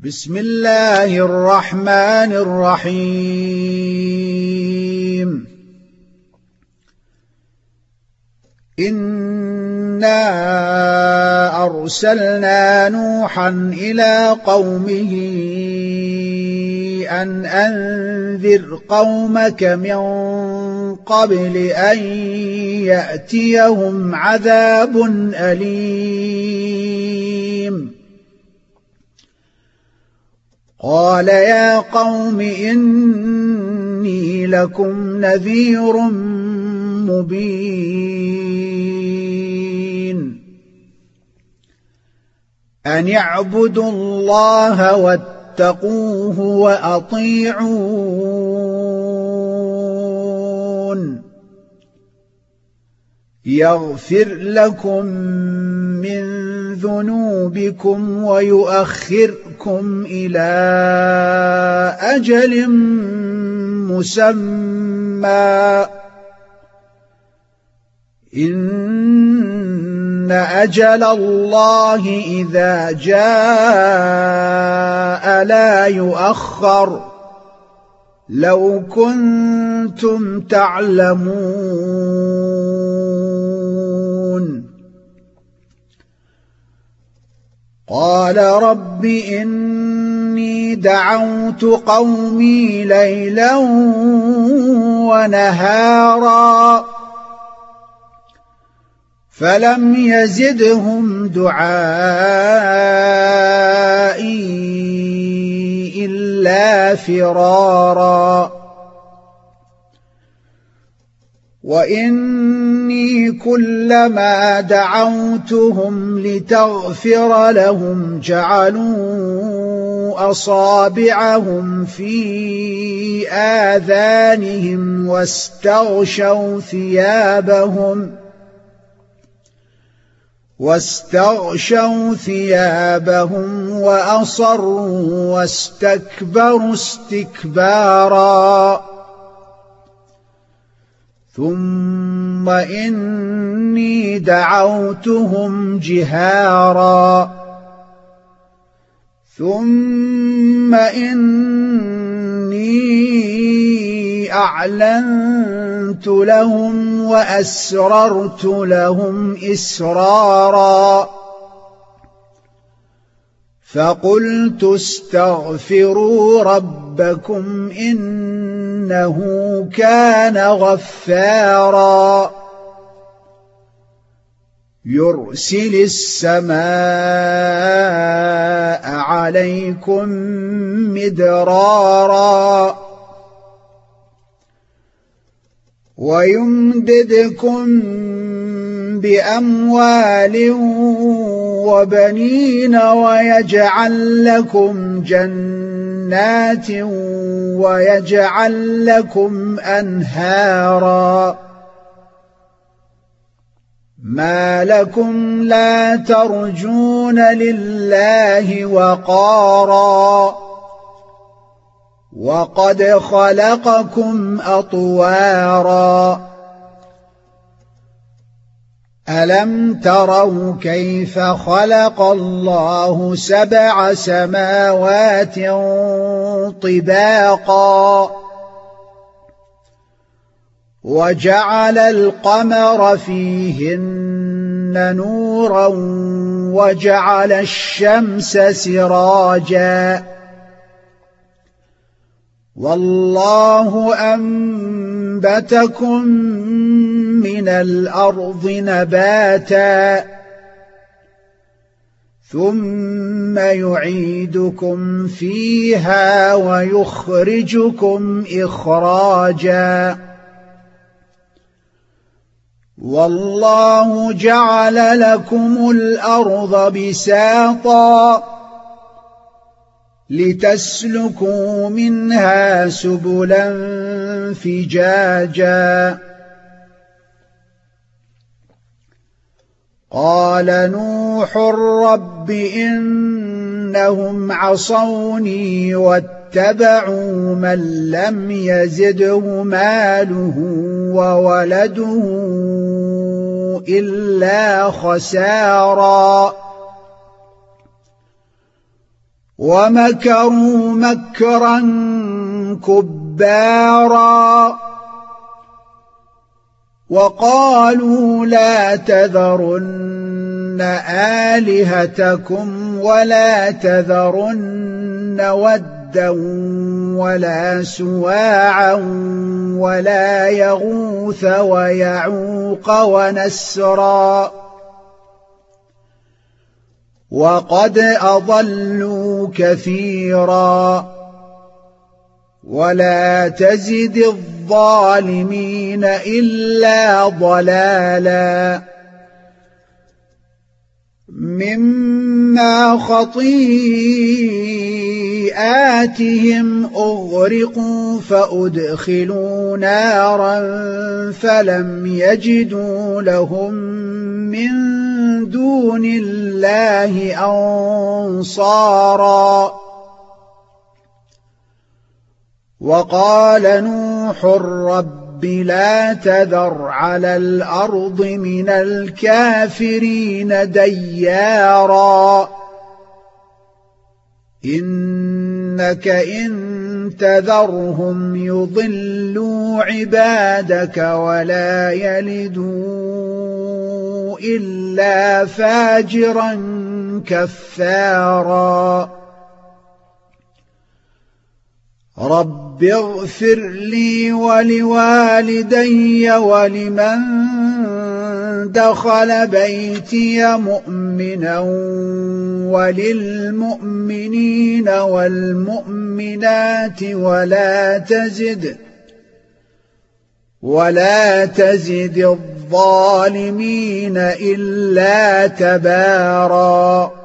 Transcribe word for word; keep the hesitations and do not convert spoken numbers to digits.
بسم الله الرحمن الرحيم. إنا أرسلنا نوحا إلى قومه أن أنذر قومك من قبل أن يأتيهم عذاب أليم. قال يا قوم إني لكم نذير مبين أن اعبدوا الله واتقوه وأطيعون يغفر لكم من ذنوبكم ويؤخركم إلى أجل مسمى إن أجل الله إذا جاء لا يؤخر لو كنتم تعلمون. قال رب إني دعوت قومي ليلا ونهارا فلم يزدهم دعائي إلا فرارا وإني كلما دعوتهم لتغفر لهم جعلوا أصابعهم في آذانهم واستغشوا ثيابهم واستغشوا ثيابهم وأصروا واستكبروا استكبارا ثم إني دعوتهم جهارا ثم إني أعلنت لهم وأسررت لهم إسرارا فقلت استغفروا ربكم إنه كان غفارا يرسل السماء عليكم مدرارا ويمددكم بأموال وبنين ويجعل لكم جنات ويجعل لكم أنهارا ما لكم لا ترجون لله وقارا وقد خلقكم أطوارا ألم تروا كيف خلق الله سبع سماوات طباقا وجعل القمر فيهن نورا وجعل الشمس سراجا والله أنبتكم من الأرض نباتا ثم يعيدكم فيها ويخرجكم إخراجا والله جعل لكم الأرض بساطا لتسلكوا منها سبلا فجاجا قال نوح رب إنهم عصوني واتبعوا من لم يزده ماله وولده إلا خسارا ومكروا مكرا كبارا وقالوا لا تذرن آلهتكم ولا تذرن ودا ولا سواعا ولا يغوث ويعوق ونسرا وقد أضلوا كثيرا ولا تزد الظالمين إلا ضلالا مما خطيئاتهم أغرقوا فأدخلوا نارا فلم يجدوا لهم من دون الله أنصارا وقال نوح رب لا تذر على الأرض من الكافرين ديارا إنك إن تذرهم يضلوا عبادك ولا يلدوا إلا فاجرا كفارا رب اغفر لي ولوالدي ولمن دخل بيتي مؤمنا وللمؤمنين والمؤمنات ولا تزد ولا تزد الظالمين إلا تباراً